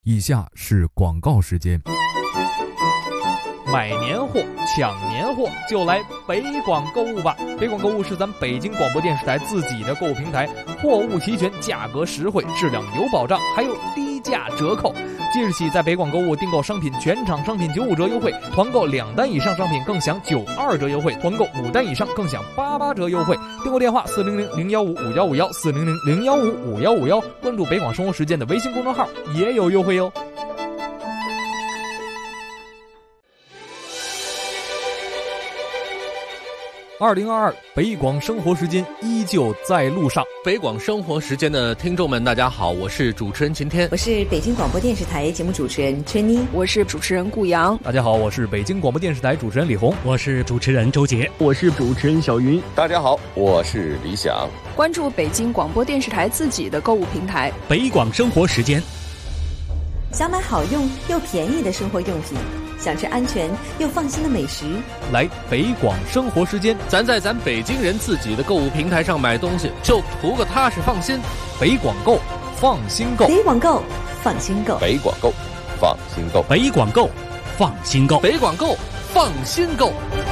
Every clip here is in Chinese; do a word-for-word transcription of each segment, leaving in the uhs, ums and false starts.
以下是广告时间。 买年货、抢年货，就来北广购物吧！北广购物是咱们北京广播电视台自己的购物平台，货物齐全，价格实惠，质量有保障，还有低价折扣。即日起，在北广购物订购商品，全场商品九五折优惠；团购两单以上商品更享九二折优惠；团购五单以上更享八八折优惠。订购电话：四零零零幺五五幺五幺，四零零零幺五五幺五幺。关注北广生活时间的微信公众号，也有优惠哟。二零二二北广生活时间依旧在路上。 北广生活时间的听众们，大家好，我是主持人晴天， 我是北京广播电视台节目主持人春妮， 我是主持人顾阳。 大家好，我是北京广播电视台主持人李红， 我是主持人周杰， 我是主持人小云。 大家好，我是李想。 关注北京广播电视台自己的购物平台北广生活时间。 想买好用又便宜的生活用品，想吃安全又放心的美食， 来北广生活时间， 咱在咱北京人自己的购物平台上买东西，就图个踏实放心。 北广购，放心购。 北广购，放心购。 北广购，放心购。 北广购，放心购。 北广购，放心购。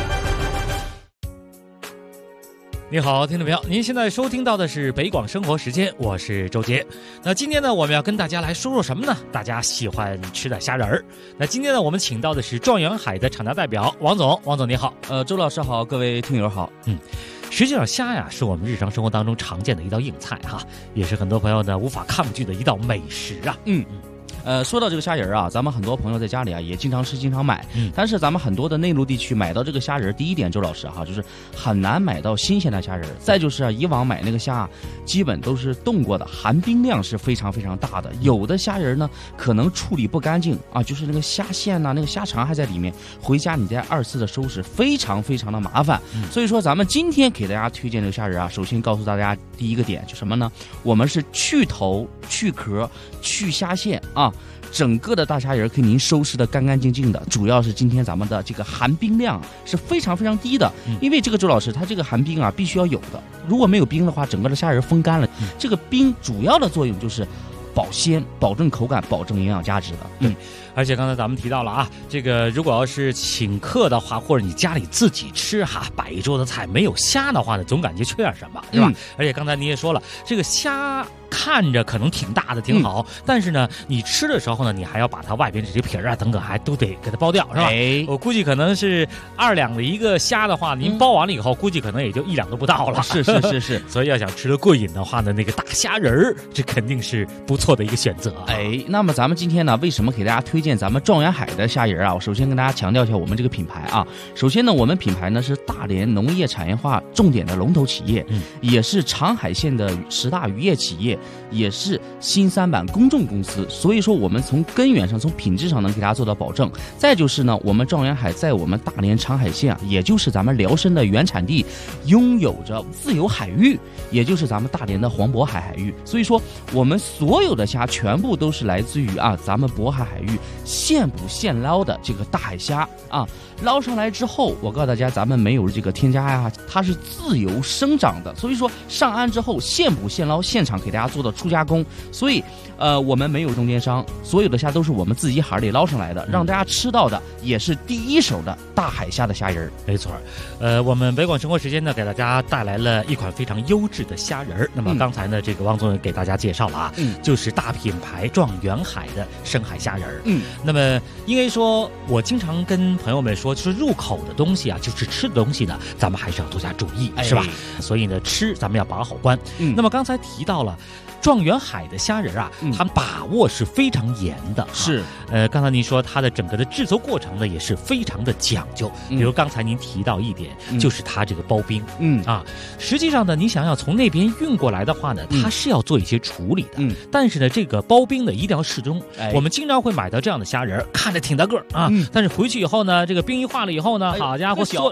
你好，听众朋友，您现在收听到的是北广生活时间，我是周杰。那今天呢，我们要跟大家来说说什么呢？大家喜欢吃的虾仁儿。那今天呢，我们请到的是状元海的厂家代表王总，王总你好。 呃，周老师好，各位听友好。 嗯，实际上虾呀是我们日常生活当中常见的一道硬菜哈，也是很多朋友呢无法抗拒的一道美食啊。 嗯嗯。呃，说到这个虾仁啊，咱们很多朋友在家里啊也经常吃、经常买。嗯，但是咱们很多的内陆地区买到这个虾仁，第一点，周老师哈，就是很难买到新鲜的虾仁。再就是啊，以往买那个虾，基本都是冻过的，含冰量是非常非常大的。有的虾仁呢，可能处理不干净啊，就是那个虾线呐、啊、那个虾肠还在里面，回家你再二次的收拾，非常非常的麻烦。嗯、所以说，咱们今天给大家推荐这个虾仁啊，首先告诉大家第一个点就什么呢？我们是去头、去壳、去虾线啊。整个的大虾仁给您收拾的干干净净的，主要是今天咱们的这个含冰量是非常非常低的，因为这个周老师他这个含冰啊必须要有的，如果没有冰的话，整个的虾仁风干了，这个冰主要的作用就是保鲜、保证口感、保证营养价值的。 嗯，而且刚才咱们提到了啊，这个如果要是请客的话，或者你家里自己吃哈，摆一桌子菜没有虾的话呢，总感觉缺点什么，是吧？嗯、而且刚才你也说了，这个虾看着可能挺大的，挺好，嗯、但是呢，你吃的时候呢，你还要把它外边这些皮儿啊等等，还都得给它剥掉，是吧？哎，我估计可能是二两的一个虾的话，您剥完了以后，嗯、估计可能也就一两都不到了。 是是是是， 所以要想吃得过瘾的话呢，那个大虾仁儿，这肯定是不错的一个选择。 哎，那么咱们今天呢，为什么给大家推荐咱们状元海的虾仁啊？我首先跟大家强调一下我们这个品牌啊。首先呢，我们品牌呢是大连农业产业化重点的龙头企业，嗯、也是长海县的十大渔业企业。也是新三板公众公司，所以说我们从根源上、从品质上能给大家做到保证。再就是呢，我们状元海在我们大连长海县啊，也就是咱们辽参的原产地，拥有着自由海域，也就是咱们大连的黄渤海海域。所以说，我们所有的虾全部都是来自于啊咱们渤海海域现捕现捞的这个大海虾啊。捞上来之后，我告诉大家，咱们没有这个添加呀，它是自由生长的。所以说上岸之后现捕现捞，现场给大家做的初加工。所以呃，我们没有中间商，所有的虾都是我们自己海里捞上来的，让大家吃到的也是第一手的大海虾的虾仁。 没错，呃，我们北广生活时间呢，给大家带来了一款非常优质的虾仁。那么刚才呢，这个汪总给大家介绍了啊，嗯、就是大品牌状元海的深海虾仁。嗯，那么应该说，我经常跟朋友们说，就是入口的东西啊，就是吃的东西呢，咱们还是要多加注意，哎、是吧？所以呢，吃咱们要把好关。嗯，那么刚才提到了。状元海的虾仁啊，嗯、它把握是非常严的。 是， 呃，刚才您说它的整个的制作过程呢，也是非常的讲究。嗯、比如刚才您提到一点，嗯、就是它这个包冰。嗯啊，实际上呢，你想要从那边运过来的话呢，它是要做一些处理的。嗯，但是呢，这个包冰呢，一定要适中。哎、我们经常会买到这样的虾仁，看着挺大个啊，嗯、但是回去以后呢，这个冰一化了以后呢，哎、好家伙，缩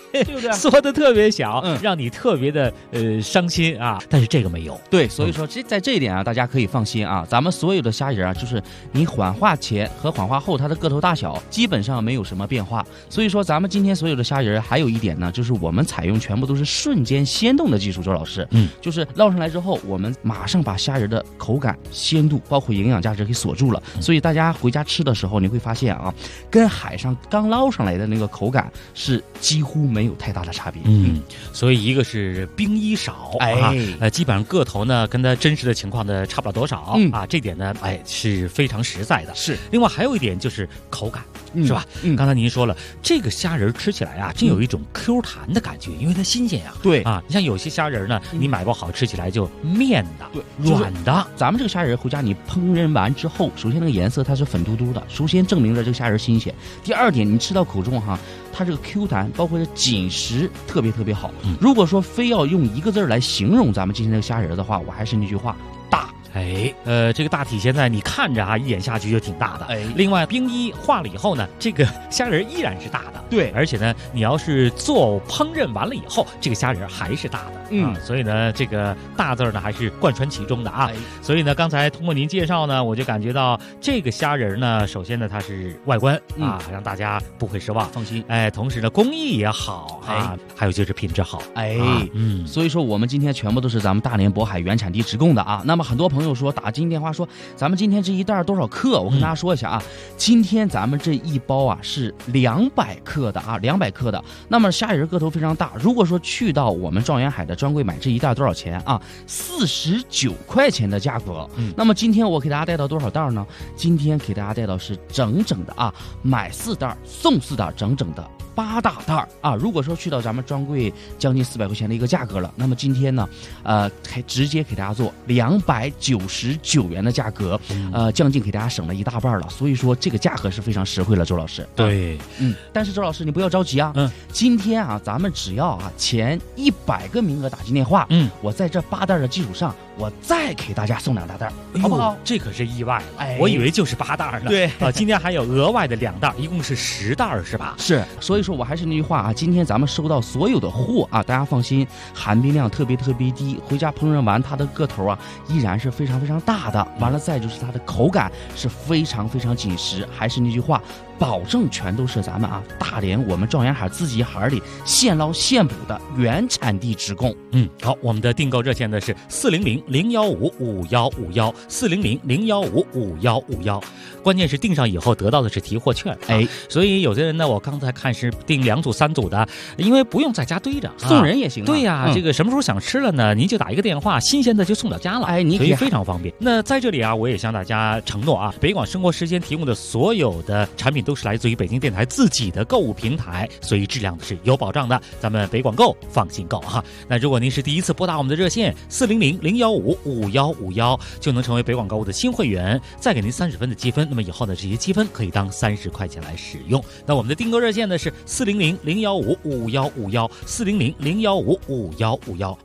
对不对？ 缩的特别小，嗯，让你特别的呃伤心啊。但是这个没有， 对，所以说这在这一点啊，大家可以放心啊。咱们所有的虾仁啊，就是你缓化前和缓化后，它的个头大小基本上没有什么变化。所以说，咱们今天所有的虾仁还有一点呢，就是我们采用全部都是瞬间鲜冻的技术。周老师，嗯，就是捞上来之后，我们马上把虾仁的口感、鲜度，包括营养价值给锁住了。所以大家回家吃的时候，你会发现啊，跟海上刚捞上来的那个口感是几乎没有太大的差别。 嗯，所以一个是冰衣少，哎，啊、呃，基本上个头呢跟它真实的情况呢差不了多少、嗯、啊，这点呢，哎，是非常实在的。 是， 另外还有一点就是口感。 嗯、 是吧？嗯，刚才您说了，这个虾仁吃起来啊，真有一种 Q 弹的感觉，因为它新鲜呀、啊。 对啊，你像有些虾仁呢，你买不好，吃起来就面的， 对， 软的。 咱们这个虾仁回家你烹饪完之后，首先那个颜色它是粉嘟嘟的，首先证明了这个虾仁新鲜。第二点，你吃到口中哈，它这个 Q 弹，包括这紧实，特别特别好。嗯、如果说非要用一个字来形容咱们今天这个虾仁的话，我还是那句话，大。 哎，呃，这个大体现在你看着啊，一眼下去就挺大的。哎，另外冰衣化了以后呢，这个虾仁依然是大的。 对， 而且呢，你要是做烹饪完了以后，这个虾仁还是大的。嗯、啊，所以呢，这个大字呢还是贯穿其中的啊。哎、所以呢，刚才通过您介绍呢，我就感觉到这个虾仁呢，首先呢它是外观、嗯、啊，让大家不会失望， 放心。 哎，同时呢工艺也好啊，哎、还有就是品质好。 哎，啊、嗯，所以说我们今天全部都是咱们大连渤海原产地直供的啊。那么很多朋友说打进电话说，咱们今天这一袋多少克？我跟大家说一下啊，嗯、今天咱们这一包啊是两百克的啊，两百克的。那么虾仁个头非常大，如果说去到我们状元海的专柜买这一袋多少钱啊？四十九块钱的价格。嗯，那么今天我给大家带到多少袋呢？今天给大家带到是整整的啊，买四袋送四袋，整整的八大袋啊！如果说去到咱们专柜将近四百块钱的一个价格了，那么今天呢，呃，还直接给大家做两百九十九元的价格，呃，将近给大家省了一大半了。所以说这个价格是非常实惠了，周老师。 对， 嗯，但是周老师你不要着急啊，嗯，今天啊，咱们只要啊前一百个名额打进电话，嗯，我在这八袋的基础上，我再给大家送两大袋，好不好？ 这可是意外了，哎，我以为就是八袋呢。 对啊，今天还有额外的两袋，一共是十袋是吧？ 是，所以说我还是那句话啊，今天咱们收到所有的货啊，大家放心，含冰量特别特别低，回家烹饪完它的个头啊依然是非常非常大的。完了再就是它的口感是非常非常紧实，还是那句话，保证全都是咱们啊大连我们状元海自己海里现捞现捕的原产地直供。 嗯，好，我们的订购热线呢是四零零零幺五五幺五幺四零零零幺五五幺五幺，关键是订上以后得到的是提货券。哎、啊，所以有的人呢，我刚才看是订两组三组的，因为不用在家堆着， 送人也行、啊。 对呀、啊嗯， 这个什么时候想吃了呢？您就打一个电话，新鲜的就送到家了。哎，你可以非常方便。那在这里啊，我也向大家承诺啊，北广生活时间提供的所有的产品都是来自于北京电台自己的购物平台，所以质量是有保障的。咱们北广购放心购哈。那如果您是第一次拨打我们的热线四零零零幺五五幺五幺，就能成为北广购物的新会员，再给您三十分的积分。那么以后呢，这些积分可以当三十块钱来使用。那我们的订购热线呢是四零零零幺五五幺五幺四零零零幺五五幺五幺。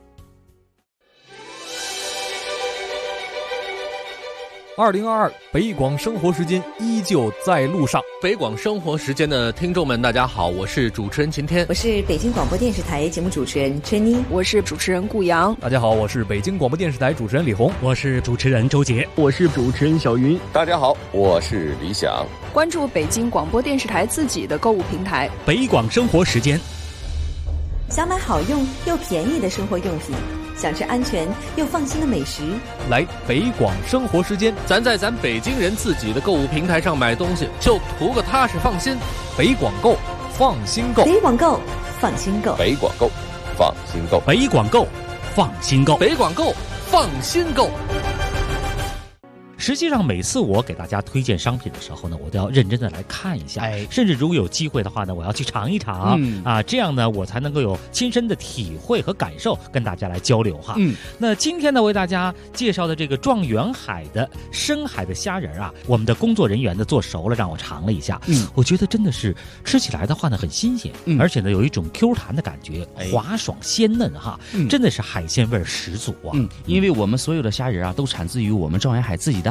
二零二二北广生活时间依旧在路上。 北广生活时间的听众们，大家好，我是主持人秦天， 我是北京广播电视台节目主持人春妮， 我是主持人顾阳。 大家好，我是北京广播电视台主持人李红， 我是主持人周杰， 我是主持人小云。 大家好，我是李想。 关注北京广播电视台自己的购物平台北广生活时间。 想买好用又便宜的生活用品，想吃安全又放心的美食， 来北广生活时间。 咱在咱北京人自己的购物平台上买东西，就图个踏实放心。 北广购，放心购。 北广购，放心购。 北广购，放心购。 北广购，放心购。 北广购，放心购。 实际上每次我给大家推荐商品的时候呢，我都要认真的来看一下， 哎， 甚至如果有机会的话呢，我要去尝一尝、嗯、啊，这样呢我才能够有亲身的体会和感受，跟大家来交流哈。嗯，那今天呢为大家介绍的这个状元海的深海的虾仁啊，我们的工作人员呢做熟了让我尝了一下，嗯，我觉得真的是吃起来的话呢很新鲜，嗯，而且呢有一种 Q 弹的感觉，滑爽鲜嫩哈，嗯、真的是海鲜味十足啊。 嗯，因为我们所有的虾仁啊都产自于我们状元海自己的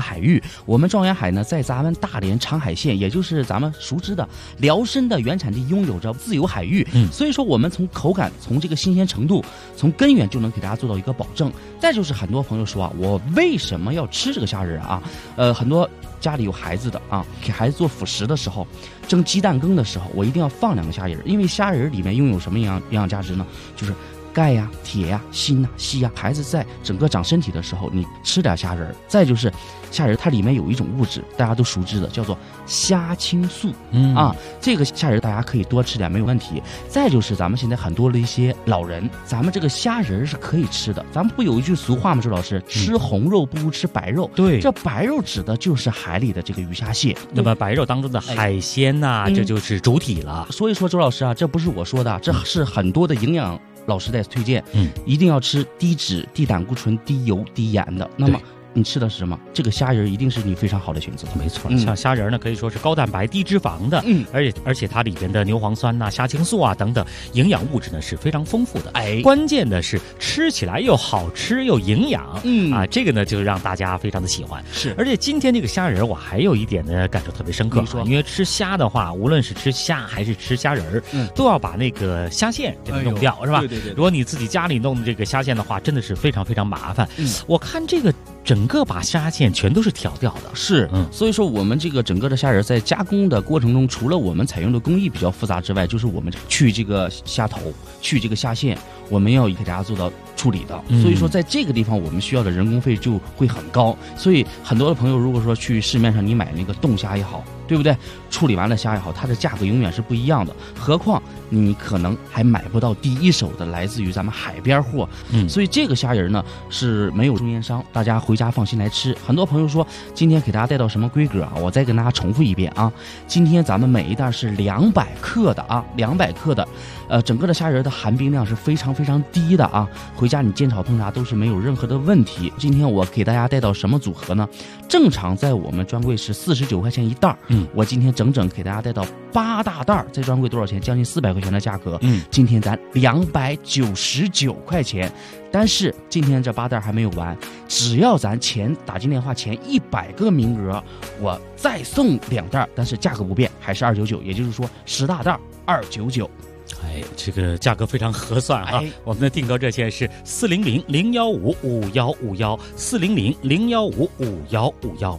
海域。我们状元海呢，在咱们大连长海县，也就是咱们熟知的辽参的原产地，拥有着自由海域。嗯，所以说我们从口感、从这个新鲜程度、从根源就能给大家做到一个保证。再就是很多朋友说啊，我为什么要吃这个虾仁啊？呃，很多家里有孩子的啊，给孩子做辅食的时候，蒸鸡蛋羹的时候，我一定要放两个虾仁，因为虾仁里面拥有什么营养营养价值呢？就是钙呀、铁呀、锌呐、硒呀。孩子在整个长身体的时候，你吃点虾仁。再就是虾仁，它里面有一种物质，大家都熟知的，叫做虾青素。嗯啊，这个虾仁大家可以多吃点，没有问题。再就是咱们现在很多的一些老人，咱们这个虾仁是可以吃的。咱们不有一句俗话吗？周老师，吃红肉不如吃白肉。 对， 这白肉指的就是海里的这个鱼虾蟹。 那么白肉当中的海鲜呐、啊哎，这就是主体了。 所以说，周老师啊，这不是我说的，这是很多的营养老师在推荐，嗯，一定要吃低脂、低胆固醇、低油、低盐的。那么你吃的是什么？这个虾仁一定是你非常好的选择。 没错，嗯、像虾仁呢，可以说是高蛋白、低脂肪的，嗯，而且而且它里边的牛磺酸呐、啊、虾青素啊等等营养物质呢是非常丰富的。哎，关键的是吃起来又好吃又营养，嗯啊，这个呢就让大家非常的喜欢。是，而且今天这个虾仁我还有一点呢感受特别深刻，因为吃虾的话，无论是吃虾还是吃虾仁，嗯，都要把那个虾线给它弄掉，哎、是吧？对对 对, 对。如果你自己家里弄这个虾线的话，真的是非常非常麻烦。嗯，我看这个。整个把虾线全都是挑掉的， 是，嗯，所以说我们这个整个的虾仁在加工的过程中，除了我们采用的工艺比较复杂之外，就是我们去这个虾头、去这个虾线，我们要给大家做到处理的。嗯、所以说在这个地方我们需要的人工费就会很高。所以很多的朋友如果说去市面上你买那个冻虾也好，对不对？处理完了虾也好，它的价格永远是不一样的。何况你可能还买不到第一手的来自于咱们海边货。嗯，所以这个虾仁呢是没有中间商，大家回家放心来吃。很多朋友说今天给大家带到什么规格啊？我再跟大家重复一遍啊，今天咱们每一袋是两百克的啊，两百克的，呃，整个的虾仁的含冰量是非常非常低的啊，回家你煎炒烹炸都是没有任何的问题。今天我给大家带到什么组合呢？正常在我们专柜是四十九块钱一袋，嗯，我今天整整给大家带到八大袋，在专柜多少钱？将近四百块钱的价格，嗯，今天咱两百九十九块钱。但是今天这八袋还没有完，只要咱前打进电话前一百个名额，我再送两袋，但是价格不变，还是二九九，也就是说十大袋二九九。 哎，这个价格非常合算啊！哎、我们的订购热线是四零零零幺五五幺五幺，四零零零幺五五幺五幺。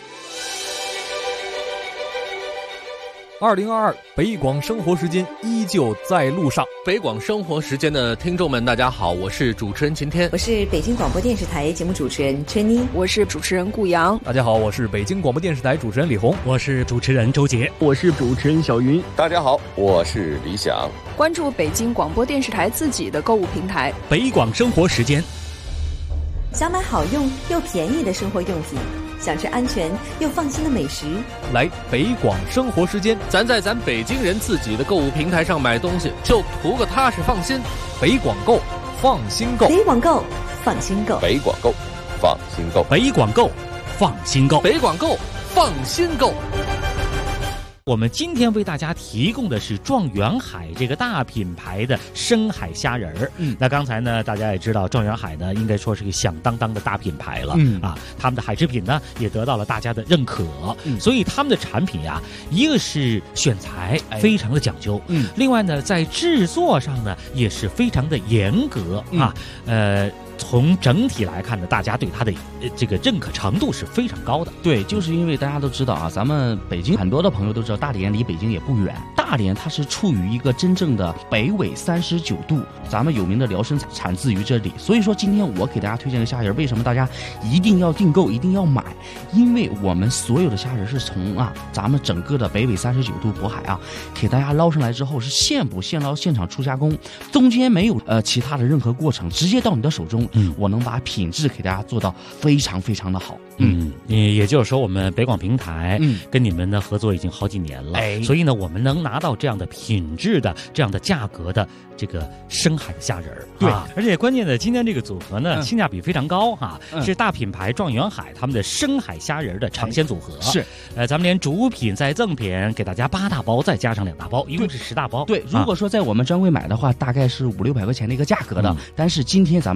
二零二二北广生活时间依旧在路上。 北广生活时间的听众们，大家好，我是主持人秦天， 我是北京广播电视台节目主持人春妮， 我是主持人顾阳。 大家好，我是北京广播电视台主持人李红， 我是主持人周杰， 我是主持人小云。 大家好，我是李想。 关注北京广播电视台自己的购物平台北广生活时间， 想买好用又便宜的生活用品，想吃安全又放心的美食， 来北广生活时间， 咱在咱北京人自己的购物平台上买东西，就图个踏实放心。 北广购，放心购。 北广购，放心购。 北广购，放心购。 北广购，放心购。 北广购，放心购。 我们今天为大家提供的是状元海这个大品牌的深海虾仁儿。嗯，那刚才呢，大家也知道，状元海呢，应该说是个响当当的大品牌了。嗯啊，他们的海制品呢，也得到了大家的认可。嗯，所以他们的产品呀、啊，一个是选材非常的讲究，嗯，另外呢，在制作上呢，也是非常的严格啊，嗯、呃。从整体来看呢，大家对它的这个认可程度是非常高的。 对，就是因为大家都知道啊，咱们北京很多的朋友都知道，大连离北京也不远。大连它是处于一个真正的北纬三十九度，咱们有名的辽参产自于这里。所以说，今天我给大家推荐的虾仁，为什么大家一定要订购，一定要买？因为我们所有的虾仁是从啊，咱们整个的北纬三十九度渤海啊，给大家捞上来之后是现捕现捞现场初加工，中间没有呃其他的任何过程，直接到你的手中。嗯，我能把品质给大家做到非常非常的好。 嗯，也也就是说，我们北广平台嗯跟你们的合作已经好几年了，哎，所以呢，我们能拿到这样的品质的、这样的价格的这个深海的虾仁儿。对、啊，而且关键的，今天这个组合呢，嗯、性价比非常高哈、嗯，是大品牌状元海他们的深海虾仁的尝鲜组合。哎、是，呃，咱们连主品再赠品，给大家八大包，再加上两大包，一共是十大包。 对，如果说在我们专柜买的话，大概是五六百块钱的一个价格的，嗯、但是今天咱们价格是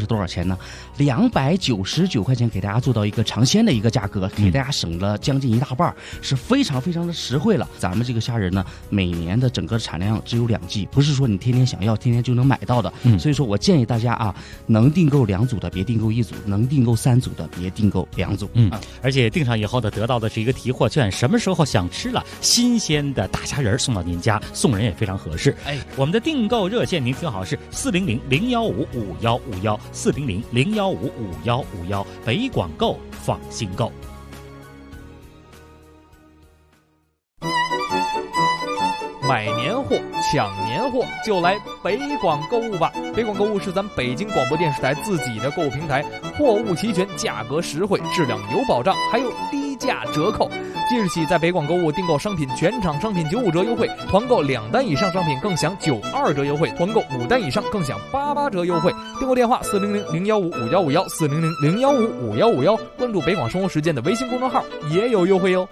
多少钱呢？两百九十九块钱给大家做到一个尝鲜的一个价格，给大家省了将近一大半，是非常非常的实惠了。咱们这个虾仁呢，每年的整个产量只有两季，不是说你天天想要天天就能买到的。嗯，所以说我建议大家啊，能订购两组的别订购一组，能订购三组的别订购两组。 嗯，而且订上以后呢，得到的是一个提货券，什么时候想吃了新鲜的大虾仁送到您家，送人也非常合适。哎，我们的订购热线您听好是四零零零幺五五幺五幺四零零零幺五五幺五幺，北广购放心购。 买年货、抢年货，就来北广购物吧！北广购物是咱北京广播电视台自己的购物平台，货物齐全，价格实惠，质量有保障，还有低价折扣。即日起，在北广购物订购商品，全场商品九五折优惠；团购两单以上商品更享九二折优惠；团购五单以上更享八八折优惠。订购电话：四零零零幺五五幺五幺四零零零幺五五幺五幺。关注北广生活实践的微信公众号，也有优惠哟。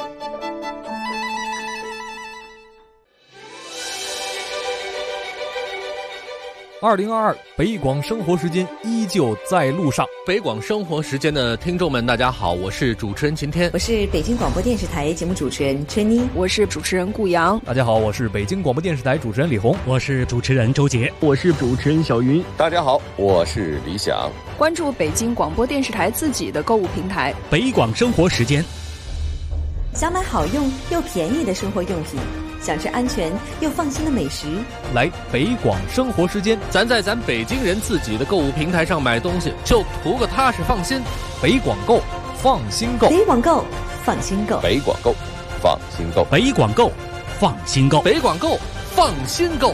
二零二二北广生活时间依旧在路上。 北广生活时间的听众们，大家好，我是主持人秦天， 我是北京广播电视台节目主持人春妮， 我是主持人顾阳。 大家好，我是北京广播电视台主持人李红， 我是主持人周杰， 我是主持人小云。 大家好，我是李想。 关注北京广播电视台自己的购物平台北广生活时间， 想买好用又便宜的生活用品，想吃安全又放心的美食， 来北广生活时间， 咱在咱北京人自己的购物平台上买东西，就图个踏实放心。 北广购放心购， 北广购放心购， 北广购放心购， 北广购放心购， 北广购放心购。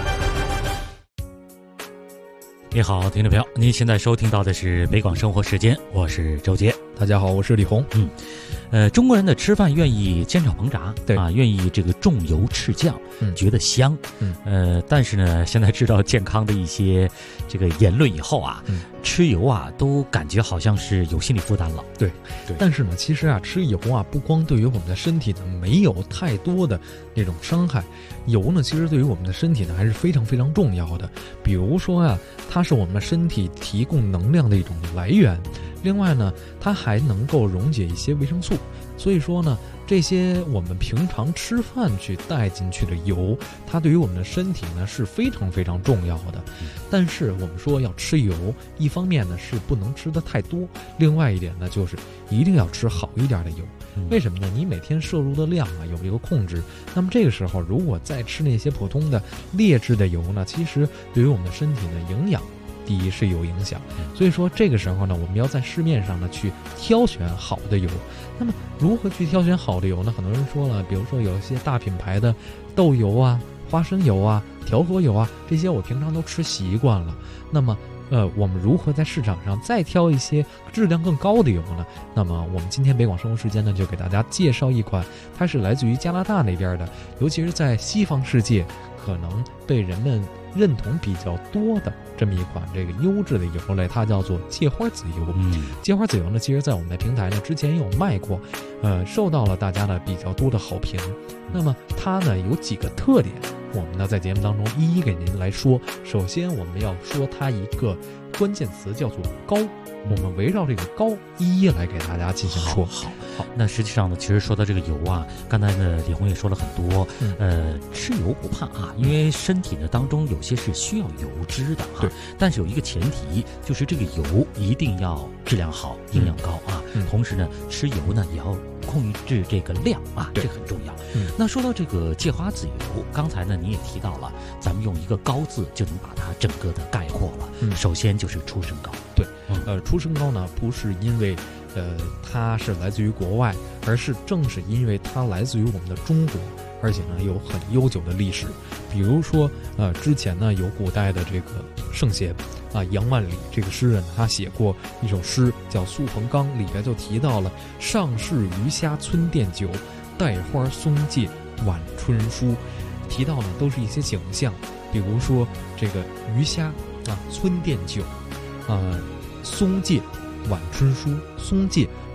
你好，听众朋友，您现在收听到的是北广生活时间，我是周杰。 大家好，我是李红。 嗯，呃，中国人的吃饭愿意煎炒烹炸， 对啊，愿意这个重油赤酱， 嗯， 觉得香， 嗯， 呃，但是呢，现在知道健康的一些这个言论以后啊，嗯，吃油啊，都感觉好像是有心理负担了。 对，对。但是呢，其实啊，吃油啊，不光对于我们的身体呢没有太多的那种伤害，油呢，其实对于我们的身体呢还是非常非常重要的。比如说啊，它是我们身体提供能量的一种来源。另外呢，它还能够溶解一些维生素，所以说呢，这些我们平常吃饭去带进去的油，它对于我们的身体呢是非常非常重要的。但是我们说要吃油，一方面呢是不能吃的太多，另外一点呢就是一定要吃好一点的油。为什么呢？你每天摄入的量啊有一个控制，那么这个时候如果再吃那些普通的劣质的油呢，其实对于我们的身体呢营养第一是有影响，所以说这个时候呢，我们要在市面上呢去挑选好的油。那么如何去挑选好的油呢？很多人说了，比如说有一些大品牌的豆油啊、花生油啊、调和油啊，这些我平常都吃习惯了。那么呃，我们如何在市场上再挑一些质量更高的油呢？那么我们今天北广生活时间呢，就给大家介绍一款，它是来自于加拿大那边的，尤其是在西方世界可能被人们认同比较多的这么一款这个优质的油类，它叫做芥花籽油。嗯，芥花籽油呢，其实在我们的平台呢之前也有卖过，呃，受到了大家的比较多的好评。那么它呢有几个特点，我们呢在节目当中一一给您来说。首先我们要说它一个关键词叫做高，我们围绕这个高一一来给大家进行说。 好，好，那实际上呢，其实说到这个油啊，刚才呢李红也说了很多，嗯、呃，吃油不怕啊，因为身体呢当中有些是需要油脂的啊。对，但是有一个前提，就是这个油一定要质量好、营养高啊。嗯、同时呢，吃油呢也要控制这个量啊，这很重要。嗯，那说到这个芥花籽油，刚才呢你也提到了，咱们用一个高字就能把它整个的概括了。嗯，首先就是出生高。 对，呃，出生高呢不是因为呃它是来自于国外，而是正是因为它来自于我们的中国，而且呢有很悠久的历史。比如说呃之前呢有古代的这个圣贤啊杨万里这个诗人，他写过一首诗叫《苏彭刚》，里边就提到了上市鱼虾村店酒，带花松芥晚春书，提到呢都是一些景象，比如说这个鱼虾啊村店酒，呃松芥晚春书，松芥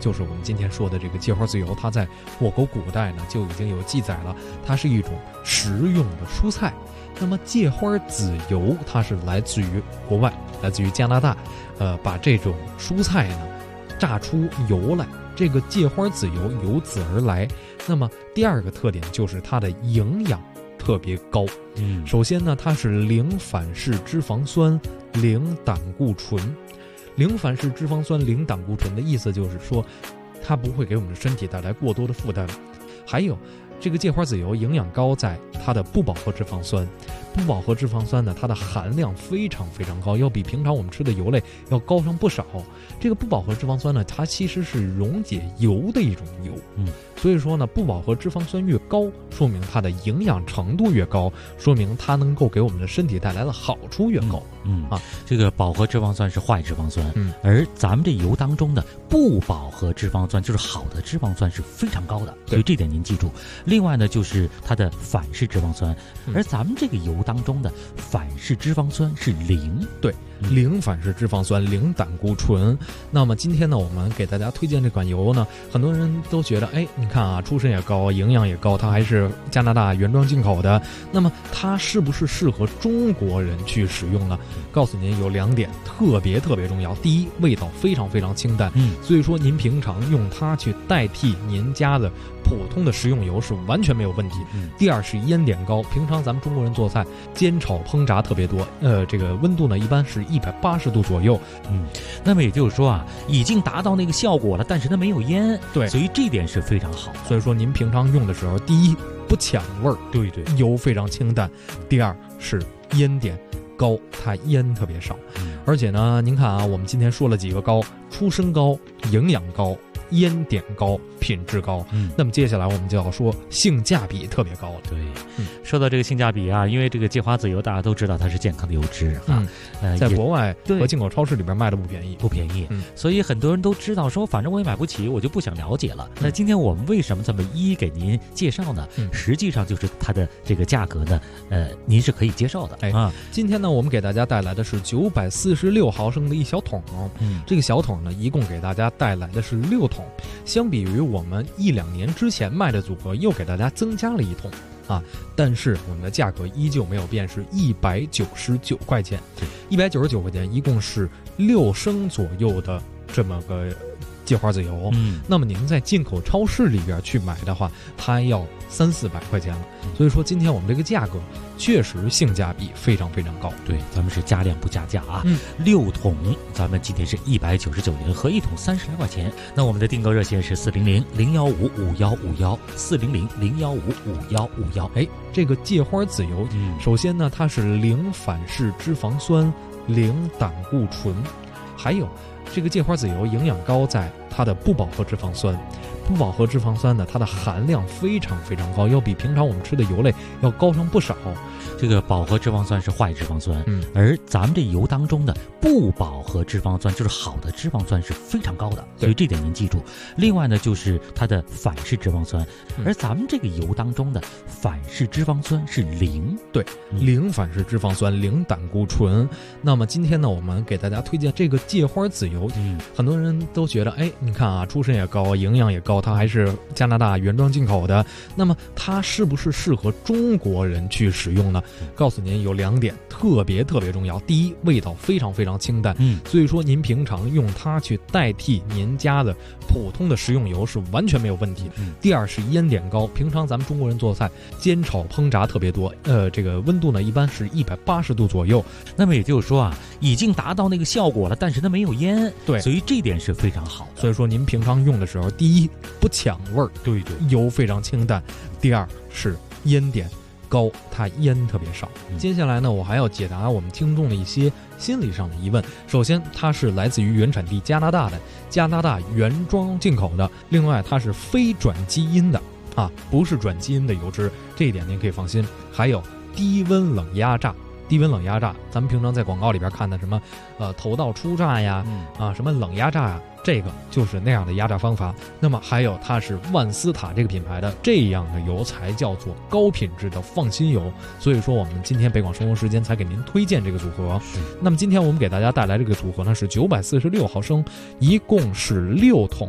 就是我们今天说的这个芥花籽油，它在我国古代呢就已经有记载了，它是一种食用的蔬菜。那么芥花籽油它是来自于国外，来自于加拿大，呃，把这种蔬菜呢榨出油来，这个芥花籽油由此而来。那么第二个特点就是它的营养特别高。 嗯， 首先呢，它是零反式脂肪酸、零胆固醇。零反式脂肪酸、零胆固醇的意思就是说，它不会给我们的身体带来过多的负担。还有，这个芥花籽油营养高在它的不饱和脂肪酸。不饱和脂肪酸呢，它的含量非常非常高，要比平常我们吃的油类要高上不少。这个不饱和脂肪酸呢，它其实是溶解油的一种油。 嗯， 所以说呢，不饱和脂肪酸越高，说明它的营养程度越高，说明它能够给我们的身体带来的好处越高。 嗯, 嗯啊， 这个饱和脂肪酸是坏脂肪酸， 嗯， 而咱们这油当中的不饱和脂肪酸就是好的脂肪酸是非常高的，所以这点您记住。另外呢，就是它的反式脂肪酸，而咱们这个油当中的反式脂肪酸是零。 对，零反式脂肪酸，零胆固醇。那么今天呢，我们给大家推荐这款油呢，很多人都觉得，哎，你看啊，出身也高，营养也高，它还是加拿大原装进口的。那么它是不是适合中国人去使用呢？告诉您有两点特别特别重要。第一，味道非常非常清淡， 嗯， 所以说您平常用它去代替您家的普通的食用油是完全没有问题。 嗯， 第二是烟点高，平常咱们中国人做菜煎炒烹炸特别多，呃，这个温度呢一般是一百八十度左右。 嗯，那么也就是说啊，已经达到那个效果了，但是它没有烟。 对， 所以这点是非常好的。 所以说您平常用的时候，第一不抢味儿， 对对， 油非常清淡；第二是烟点高，它烟特别少。 嗯， 而且呢，您看啊，我们今天说了几个高：出身高、营养高、烟点高、品质高。 嗯， 那么接下来我们就要说性价比特别高了。 对， 嗯， 说到这个性价比啊，因为这个芥花籽油大家都知道它是健康的油脂啊， 嗯， 呃， 在国外和进口超市里边卖的不便宜， 不便宜。 嗯， 所以很多人都知道说，反正我也买不起，我就不想了解了。 嗯， 那今天我们为什么这么一一给您介绍呢？ 嗯， 实际上就是它的这个价格呢，呃，您是可以接受的。 哎啊， 今天呢，我们给大家带来的是九百四十六毫升的一小桶。 嗯， 这个小桶呢，一共给大家带来的是六桶，相比于我们一两年之前卖的组合，又给大家增加了一桶啊。但是我们的价格依旧没有变，是一百九十九块钱。一百九十九块钱，一共是六升左右的这么个芥花籽油。 嗯， 那么您在进口超市里边去买的话，它要三四百块钱了。所以说今天我们这个价格确实性价比非常非常高。 对，咱们是加量不加价啊。 嗯， 六桶咱们今天是一百九十九元，合一桶三十来块钱。那我们的订购热线是四零零零幺五五幺五幺四零零零幺五五幺五幺。 哎，这个芥花籽油， 嗯， 首先呢，它是零反式脂肪酸、零胆固醇，还有这个芥花籽油营养高在它的不饱和脂肪酸。不饱和脂肪酸呢，它的含量非常非常高，要比平常我们吃的油类要高上不少。 这个饱和脂肪酸是坏脂肪酸， 嗯， 而咱们这油当中的不饱和脂肪酸就是好的脂肪酸是非常高的，所以这点您记住。另外呢，就是它的反式脂肪酸， 嗯， 而咱们这个油当中的反式脂肪酸是零。 对，嗯，零反式脂肪酸，零胆固醇。那么今天呢，我们给大家推荐这个芥花籽油， 嗯， 很多人都觉得，哎，你看啊，出身也高，营养也高，它还是加拿大原装进口的。那么它是不是适合中国人去使用呢？告诉您有两点特别特别重要。第一，味道非常非常清淡， 嗯， 所以说您平常用它去代替您家的普通的食用油是完全没有问题。 嗯， 第二是烟点高，平常咱们中国人做菜煎炒烹炸特别多，呃，这个温度呢一般是一百八十度左右。 那么也就是说啊，已经达到那个效果了，但是它没有烟。 对， 所以这点是非常好的。 所以说您平常用的时候，第一不抢味儿， 对对， 油非常清淡；第二是烟点高，它烟特别少。 嗯， 接下来呢，我还要解答我们听众的一些心理上的疑问。首先，它是来自于原产地加拿大的，加拿大原装进口的。另外，它是非转基因的啊，不是转基因的油脂，这一点您可以放心。还有低温冷压榨。低温冷压榨，咱们平常在广告里边看的什么，呃，头道初榨呀， 嗯， 啊，什么冷压榨呀，这个就是那样的压榨方法。那么还有，它是万斯塔这个品牌的这样的油才叫做高品质的放心油。所以说，我们今天北广生活时间才给您推荐这个组合。那么今天我们给大家带来这个组合呢是九百四十六毫升，一共是六桶，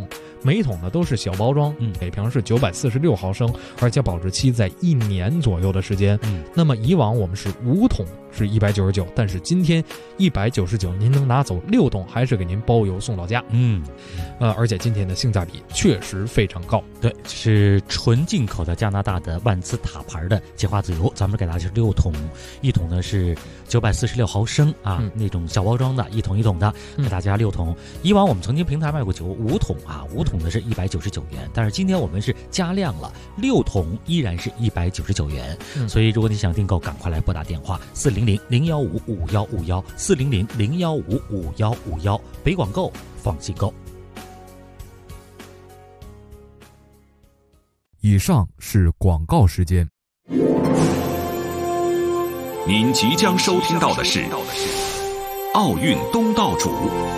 每桶呢都是小包装， 嗯， 每瓶是九百四十六毫升，而且保质期在一年左右的时间。 嗯， 那么以往我们是五桶是一百九十九，但是今天一百九十九您能拿走六桶，还是给您包邮送到家。 嗯， 呃，而且今天的性价比确实非常高。 对，是纯进口的加拿大的万姿塔牌的芥花籽油，咱们给大家是六桶，一桶呢是九百四十六毫升啊、嗯，那种小包装的，一桶一桶的，给大家六桶。嗯、以往我们曾经平台卖过酒五桶啊，五桶的是一百九十九元，但是今天我们是加量了，六桶依然是一百九十九元。嗯、所以如果你想订购，赶快来拨打电话四零零零幺五五幺五幺四零零零幺五五幺五幺，北广购放心购。 以上是广告时间。 您即将收听到的是奥运东道主。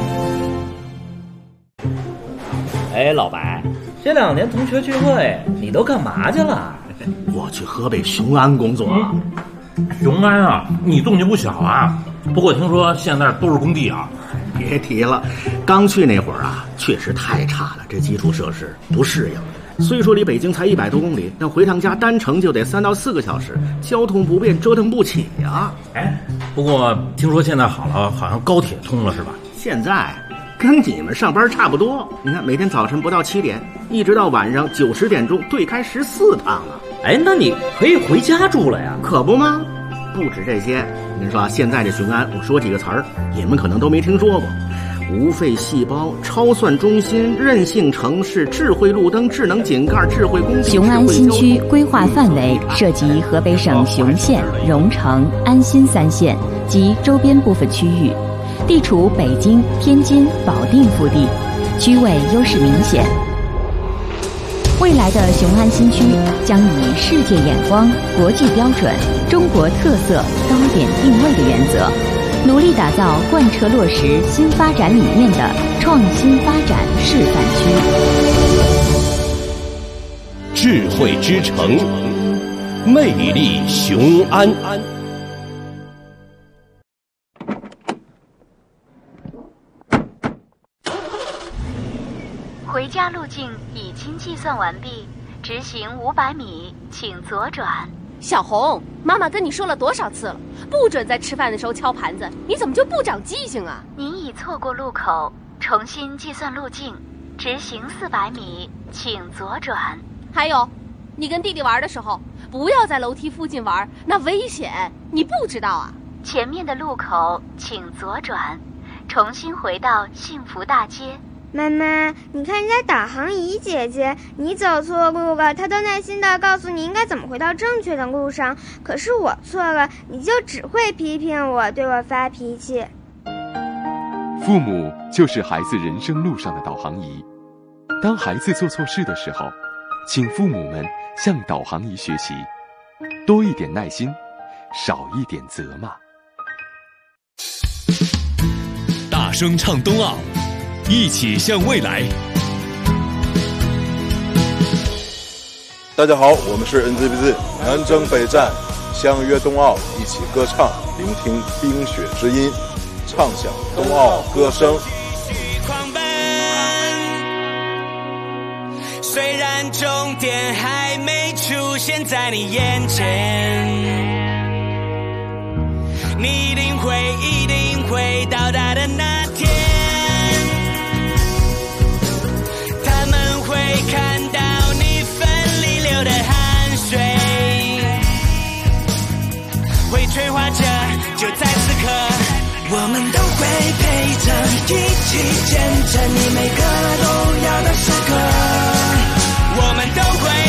哎，老白，这两年同学聚会你都干嘛去了？ 我去河北雄安工作。 嗯、雄安啊，你动静不小啊。不过听说现在都是工地啊。 别提了，刚去那会儿啊，确实太差了，这基础设施不适应。虽说离北京才一百多公里，但回趟家单程就得三到四个小时，交通不便，折腾不起呀。 哎，不过听说现在好了，好像高铁通了是吧？ 现在跟你们上班差不多，你看每天早晨不到七点，一直到晚上九十点钟，对开十四趟啊。 哎，那你可以回家住了呀？ 可不吗？不止这些，您说现在这雄安，我说几个词儿，你们可能都没听说过。无废细胞、超算中心、韧性城市、智慧路灯、智能井盖、智慧公雄安新区规划范围涉及河北省雄县、荣成、安新三县及周边部分区域，地处北京、天津、保定腹地，区位优势明显。未来的雄安新区将以世界眼光、国际标准、中国特色高点定位的原则，努力打造贯彻落实新发展理念的创新发展示范区。 智慧之城，魅力雄安。 回家路径已经计算完毕，直行五百米，请左转。 小红，妈妈跟你说了多少次了，不准在吃饭的时候敲盘子，你怎么就不长记性啊？ 您已错过路口，重新计算路径，直行四百米，请左转。 还有，你跟弟弟玩的时候，不要在楼梯附近玩，那危险，你不知道啊？ 前面的路口请左转，重新回到幸福大街。 妈妈，你看人家导航仪姐姐，你走错路了，她都耐心地告诉你应该怎么回到正确的路上。可是我错了，你就只会批评我，对我发脾气。 父母就是孩子人生路上的导航仪。当孩子做错事的时候，请父母们向导航仪学习，多一点耐心，少一点责骂。 大声唱冬奥，一起向未来。 大家好，我们是 N Z B Z 南征北战，相约冬奥，一起歌唱，聆听冰雪之音，畅想冬奥歌声。 虽然终点还没出现在你眼前，你一定会一定会到达的那天，他们会看到你奋力流的汗水，会催化着就在此刻，我们都会陪着一起见证你每个重要的时刻，我们都会